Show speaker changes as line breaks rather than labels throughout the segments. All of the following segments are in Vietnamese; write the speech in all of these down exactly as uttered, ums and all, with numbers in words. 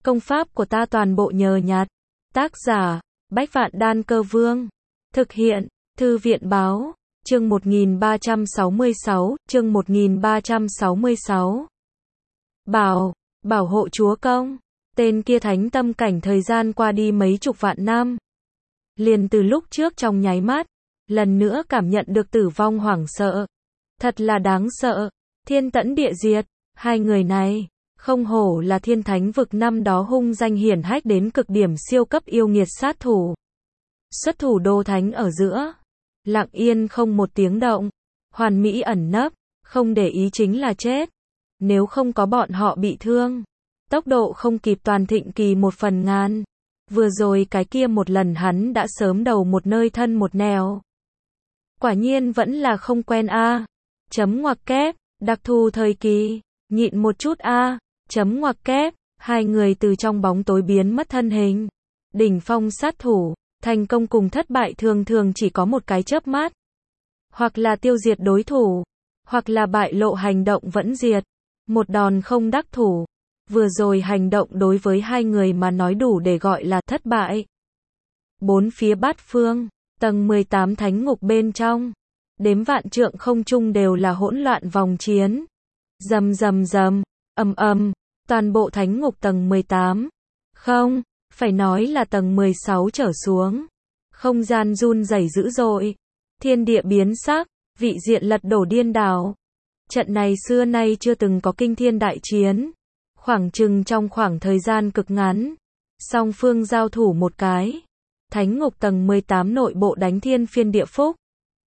Công pháp của ta toàn bộ nhờ nhặt. Tác giả, Bách Vạn Đan Cơ Vương. Thực hiện, Thư viện Báo. Chương một nghìn ba trăm sáu mươi sáu, chương một nghìn ba trăm sáu mươi sáu. Bảo, bảo hộ chúa công. Tên kia thánh tâm cảnh thời gian qua đi mấy chục vạn năm. Liền từ lúc trước trong nháy mắt, lần nữa cảm nhận được tử vong hoảng sợ. Thật là đáng sợ. Thiên tẫn địa diệt, hai người này, không hổ là thiên thánh vực năm đó hung danh hiển hách đến cực điểm siêu cấp yêu nghiệt sát thủ. Xuất thủ đô thánh ở giữa, lặng yên không một tiếng động, hoàn mỹ ẩn nấp, không để ý chính là chết. Nếu không có bọn họ bị thương, tốc độ không kịp toàn thịnh kỳ một phần ngàn. Vừa rồi cái kia một lần hắn đã sớm đầu một nơi thân một nẻo. Quả nhiên vẫn là không quen a. À. Chấm ngoặc kép, đặc thù thời kỳ, nhịn một chút a. À. Chấm ngoặc kép, hai người từ trong bóng tối biến mất thân hình. Đỉnh phong sát thủ, thành công cùng thất bại thường thường chỉ có một cái chớp mắt. Hoặc là tiêu diệt đối thủ, hoặc là bại lộ hành động vẫn diệt. Một đòn không đắc thủ. Vừa rồi hành động đối với hai người mà nói đủ để gọi là thất bại. Bốn phía bát phương, tầng mười tám thánh ngục bên trong, đếm vạn trượng không trung đều là hỗn loạn vòng chiến. Rầm rầm rầm, ầm ầm, toàn bộ thánh ngục tầng mười tám. Không, phải nói là tầng mười sáu trở xuống. Không gian run rẩy dữ dội, thiên địa biến sắc, vị diện lật đổ điên đảo. Trận này xưa nay chưa từng có kinh thiên đại chiến. Khoảng chừng trong khoảng thời gian cực ngắn, song phương giao thủ một cái. Thánh ngục tầng mười tám nội bộ đánh thiên phiên địa phúc.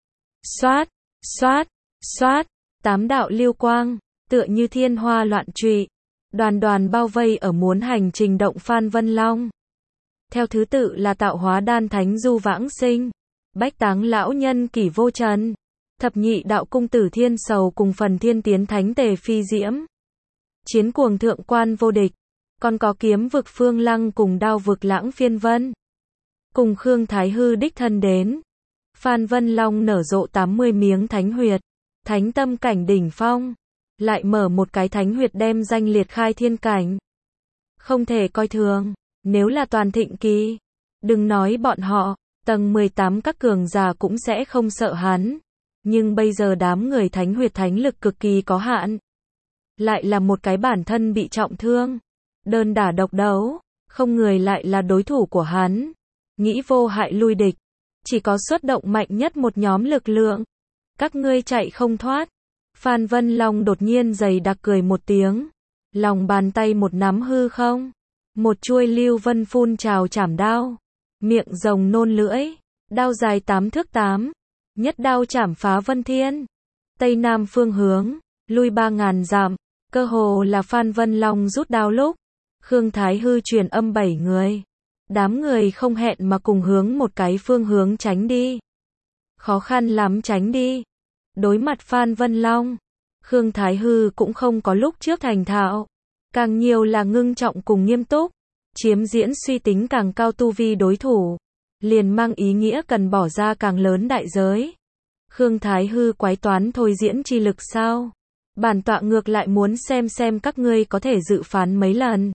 Xoát, xoát, xoát, tám đạo lưu quang, tựa như thiên hoa loạn trụy, đoàn đoàn bao vây ở muốn hành trình động Phan Vân Long. Theo thứ tự là tạo hóa đan thánh Du Vãng Sinh, bách táng lão nhân Kỷ Vô Trần, thập nhị đạo cung tử Thiên Sầu cùng phần thiên tiến thánh Tề Phi Diễm. Chiến cuồng thượng quan vô địch, còn có kiếm vực Phương Lăng cùng đao vực Lãng Phiên Vân. Cùng Khương Thái Hư đích thân đến. Phan Vân Long nở rộ tám mươi miếng thánh huyệt, thánh tâm cảnh đỉnh phong, lại mở một cái thánh huyệt đem danh liệt khai thiên cảnh. Không thể coi thường, nếu là toàn thịnh kỳ, đừng nói bọn họ, tầng mười tám các cường giả cũng sẽ không sợ hắn. Nhưng bây giờ đám người thánh huyệt thánh lực cực kỳ có hạn. Lại là một cái bản thân bị trọng thương, đơn đả độc đấu, không người lại là đối thủ của hắn. Nghĩ vô hại lui địch, chỉ có xuất động mạnh nhất một nhóm lực lượng. Các ngươi chạy không thoát. Phan Vân Long đột nhiên dày đặc cười một tiếng, lòng bàn tay một nắm hư không, một chuôi lưu vân phun trào chảm đao, miệng rồng nôn lưỡi, đao dài tám thước tám, nhất đao chảm phá vân thiên. Tây nam phương hướng, lui ba ngàn dặm. Cơ hồ là Phan Vân Long rút đao lúc, Khương Thái Hư truyền âm bảy người. Đám người không hẹn mà cùng hướng một cái phương hướng tránh đi. Khó khăn lắm tránh đi. Đối mặt Phan Vân Long, Khương Thái Hư cũng không có lúc trước thành thạo. Càng nhiều là ngưng trọng cùng nghiêm túc. Chiếm diễn suy tính càng cao tu vi đối thủ, liền mang ý nghĩa cần bỏ ra càng lớn đại giới. Khương Thái Hư quái toán thôi diễn chi lực sao? Bản tọa ngược lại muốn xem xem các ngươi có thể dự phán mấy lần.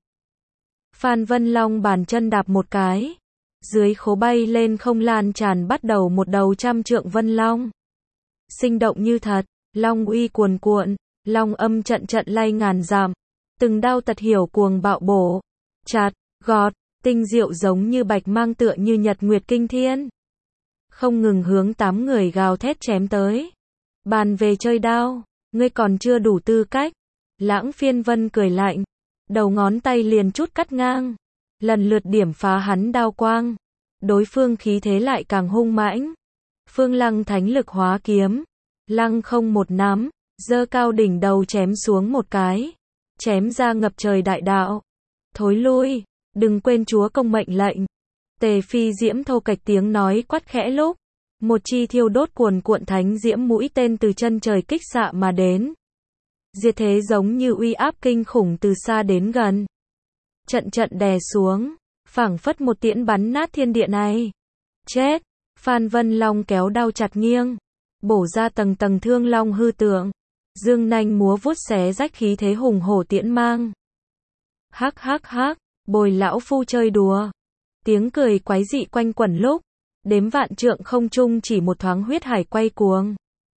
Phan Vân Long bàn chân đạp một cái, dưới khố bay lên không lan tràn bắt đầu một đầu trăm trượng vân long. Sinh động như thật, long uy cuồn cuộn, long âm trận trận lay ngàn dặm, từng đao tật hiểu cuồng bạo bổ, chặt, gọt, tinh diệu giống như bạch mang tựa như nhật nguyệt kinh thiên. Không ngừng hướng tám người gào thét chém tới. Bàn về chơi đao, ngươi còn chưa đủ tư cách. Lãng Phiên Vân cười lạnh, đầu ngón tay liền chút cắt ngang, lần lượt điểm phá hắn đao quang. Đối phương khí thế lại càng hung mãnh. Phương Lăng thánh lực hóa kiếm, lăng không một nắm, giơ cao đỉnh đầu chém xuống một cái, chém ra ngập trời đại đạo. Thối lui, đừng quên chúa công mệnh lệnh. Tề Phi Diễm thô kệch tiếng nói quát khẽ lúc, một chi thiêu đốt cuồn cuộn thánh diễm mũi tên từ chân trời kích xạ mà đến. Diệt thế giống như uy áp kinh khủng từ xa đến gần. Trận trận đè xuống, phảng phất một tiễn bắn nát thiên địa này. Chết! Phan Vân Long kéo đao chặt nghiêng, bổ ra tầng tầng thương long hư tượng. Dương nanh múa vuốt xé rách khí thế hùng hổ tiễn mang. Hắc hắc hắc, bồi lão phu chơi đùa. Tiếng cười quái dị quanh quẩn lúc, đếm vạn trượng không trung chỉ một thoáng huyết hải quay cuồng.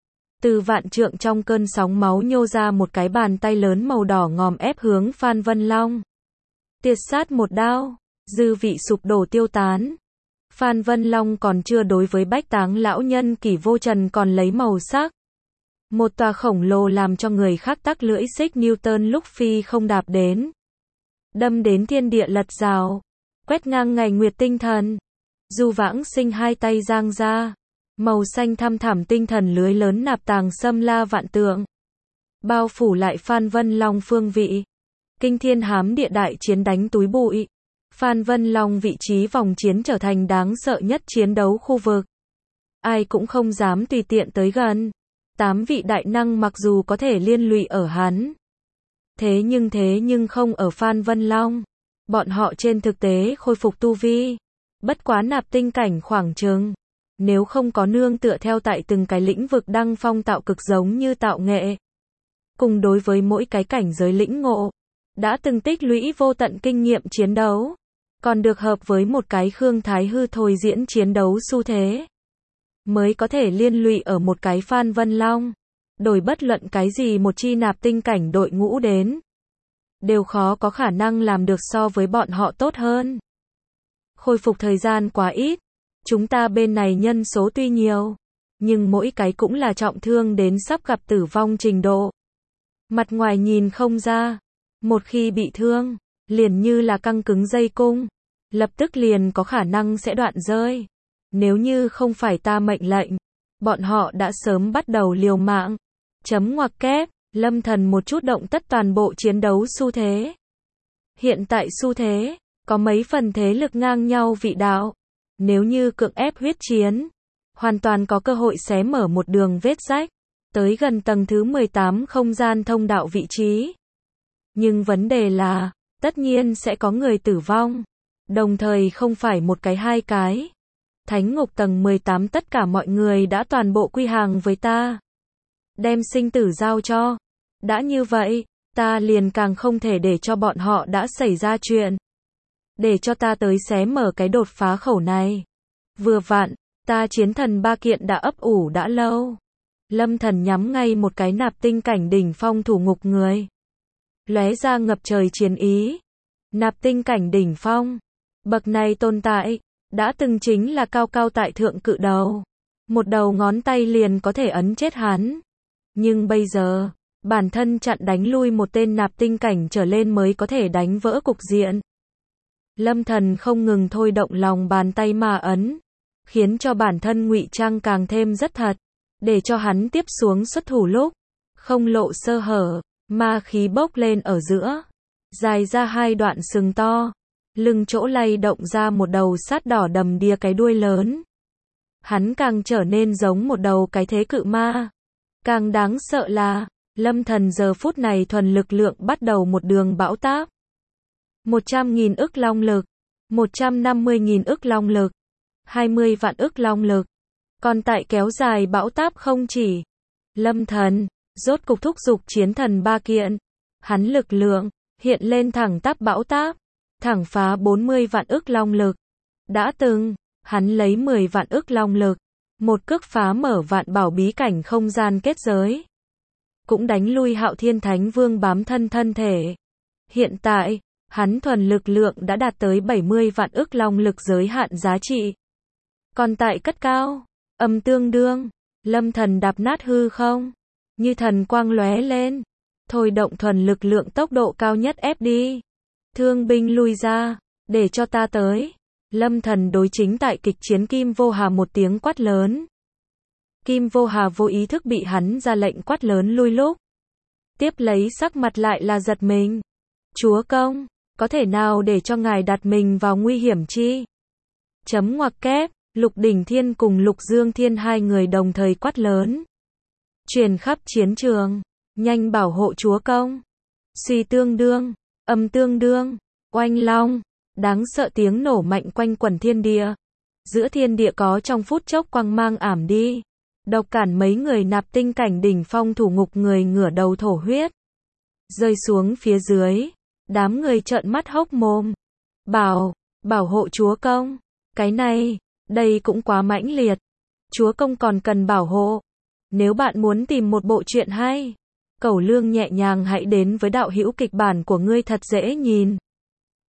Từ vạn trượng trong cơn sóng máu nhô ra một cái bàn tay lớn màu đỏ ngòm ép hướng Phan Vân Long. Tiệt sát một đao, dư vị sụp đổ tiêu tán. Phan Vân Long còn chưa đối với bách táng lão nhân Kỷ Vô Trần còn lấy màu sắc. Một tòa khổng lồ làm cho người khác tắc lưỡi xích Newton lúc phi không đạp đến. Đâm đến thiên địa lật rào, quét ngang ngày nguyệt tinh thần. Du Vãng Sinh hai tay giang ra, màu xanh thăm thẳm tinh thần lưới lớn nạp tàng xâm la vạn tượng, bao phủ lại Phan Vân Long phương vị. Kinh thiên hám địa đại chiến đánh túi bụi. Phan Vân Long vị trí vòng chiến trở thành đáng sợ nhất chiến đấu khu vực. Ai cũng không dám tùy tiện tới gần. Tám vị đại năng mặc dù có thể liên lụy ở hắn. Thế nhưng thế nhưng không ở Phan Vân Long. Bọn họ trên thực tế khôi phục tu vi. Bất quá nạp tinh cảnh khoảng chừng. Nếu không có nương tựa theo tại từng cái lĩnh vực đăng phong tạo cực giống như tạo nghệ. Cùng đối với mỗi cái cảnh giới lĩnh ngộ. Đã từng tích lũy vô tận kinh nghiệm chiến đấu. Còn được hợp với một cái Khương Thái Hư thôi diễn chiến đấu xu thế. Mới có thể liên lụy ở một cái Phan Vân Long. Đổi bất luận cái gì một chi nạp tinh cảnh đội ngũ đến. Đều khó có khả năng làm được so với bọn họ tốt hơn. Khôi phục thời gian quá ít. Chúng ta bên này nhân số tuy nhiều. Nhưng mỗi cái cũng là trọng thương đến sắp gặp tử vong trình độ. Mặt ngoài nhìn không ra. Một khi bị thương, liền như là căng cứng dây cung. Lập tức liền có khả năng sẽ đoạn rơi. Nếu như không phải ta mệnh lệnh, bọn họ đã sớm bắt đầu liều mạng. Chấm ngoặc kép, Lâm Thần một chút động tất toàn bộ chiến đấu xu thế. Hiện tại xu thế, có mấy phần thế lực ngang nhau vị đạo. Nếu như cưỡng ép huyết chiến, hoàn toàn có cơ hội xé mở một đường vết rách, tới gần tầng thứ mười tám không gian thông đạo vị trí. Nhưng vấn đề là, tất nhiên sẽ có người tử vong. Đồng thời không phải một cái hai cái. Thánh ngục tầng mười tám tất cả mọi người đã toàn bộ quy hàng với ta. Đem sinh tử giao cho. Đã như vậy, ta liền càng không thể để cho bọn họ đã xảy ra chuyện. Để cho ta tới xé mở cái đột phá khẩu này. Vừa vặn, ta chiến thần ba kiện đã ấp ủ đã lâu. Lâm Thần nhắm ngay một cái nạp tinh cảnh đỉnh phong thủ ngục người. Lóe ra ngập trời chiến ý. Nạp tinh cảnh đỉnh phong. Bậc này tồn tại, đã từng chính là cao cao tại thượng cự đầu. Một đầu ngón tay liền có thể ấn chết hắn. Nhưng bây giờ, bản thân chặn đánh lui một tên nạp tinh cảnh trở lên mới có thể đánh vỡ cục diện. Lâm Thần không ngừng thôi động lòng bàn tay mà ấn, khiến cho bản thân ngụy trang càng thêm rất thật, để cho hắn tiếp xuống xuất thủ lúc, không lộ sơ hở, ma khí bốc lên ở giữa, dài ra hai đoạn sừng to, lưng chỗ lay động ra một đầu sát đỏ đầm đìa cái đuôi lớn. Hắn càng trở nên giống một đầu cái thế cự ma. Càng đáng sợ là, Lâm Thần giờ phút này thuần lực lượng bắt đầu một đường bão táp. một trăm nghìn ức long lực, một trăm năm mươi nghìn ức long lực, hai mươi vạn ức long lực. Còn tại kéo dài bão táp không chỉ. Lâm Thần, rốt cục thúc giục chiến thần ba kiện. Hắn lực lượng, hiện lên thẳng tắp bão táp, thẳng phá bốn mươi vạn ức long lực. Đã từng, hắn lấy mười vạn ức long lực, một cước phá mở vạn bảo bí cảnh không gian kết giới. Cũng đánh lui Hạo Thiên Thánh Vương bám thân thân thể. Hiện tại, hắn thuần lực lượng đã đạt tới bảy mươi vạn ức long lực giới hạn giá trị. Còn tại cất cao, âm tương đương, Lâm Thần đạp nát hư không, như thần quang lóe lên, thôi động thuần lực lượng tốc độ cao nhất ép đi. Thương binh lui ra, để cho ta tới. Lâm Thần đối chính tại kịch chiến Kim Vô Hà một tiếng quát lớn. Kim Vô Hà vô ý thức bị hắn ra lệnh quát lớn lui lúc. Tiếp lấy sắc mặt lại là giật mình. Chúa công, có thể nào để cho ngài đặt mình vào nguy hiểm chi? Chấm ngoặc kép, Lục Đỉnh Thiên cùng Lục Dương Thiên hai người đồng thời quát lớn. Truyền khắp chiến trường, nhanh bảo hộ chúa công. Suy tương đương, âm tương đương, oanh long, đáng sợ tiếng nổ mạnh quanh quẩn thiên địa. Giữa thiên địa có trong phút chốc quang mang ảm đi. Độc cản mấy người nạp tinh cảnh đỉnh phong thủ ngục người ngửa đầu thổ huyết. Rơi xuống phía dưới, đám người trợn mắt hốc mồm. Bảo, bảo hộ chúa công. Cái này, đây cũng quá mãnh liệt. Chúa công còn cần bảo hộ. Nếu bạn muốn tìm một bộ truyện hay, cẩu lương nhẹ nhàng hãy đến với đạo hữu kịch bản của ngươi thật dễ nhìn.